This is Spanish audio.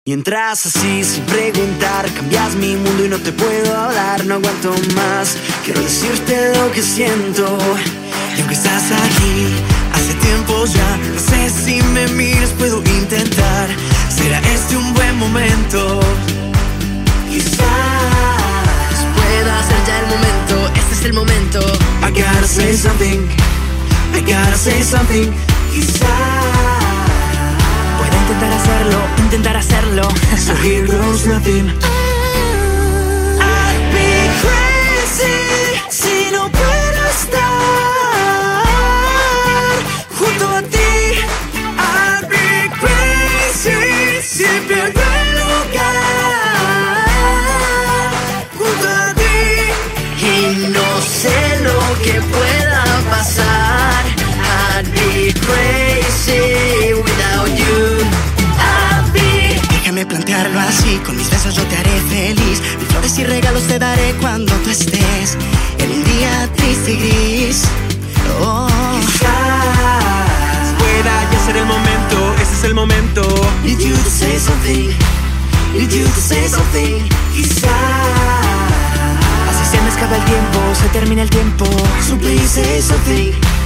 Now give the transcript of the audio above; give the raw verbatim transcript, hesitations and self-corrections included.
Mientras así, sin preguntar, cambias mi mundo y no te puedo hablar. No aguanto más, quiero decirte lo que siento. Y aunque estás aquí, hace tiempo ya, no sé si me miras, puedo intentar. ¿Será este un buen momento? Quizás pueda ser ya el momento, este es el momento. I gotta say something, I gotta say something. Quizás pueda intentar hacerlo, intentar hacerlo. So here goes nothing. I'd be crazy si no puedo estar junto a ti. I'd be crazy si pierdo el lugar junto a ti. Y no sé lo que pueda pasar. I'd be crazy without you. I'd be. Déjame plantearlo así, con mis besos yo te haré feliz. Mis flores y regalos te daré cuando tú estés en un día triste y gris. Oh. Quizás pueda ya ser el momento, ese es el momento. Need you to say something, need you to say something. Quizás así se me escapa el tiempo, se termina el tiempo. So please say something.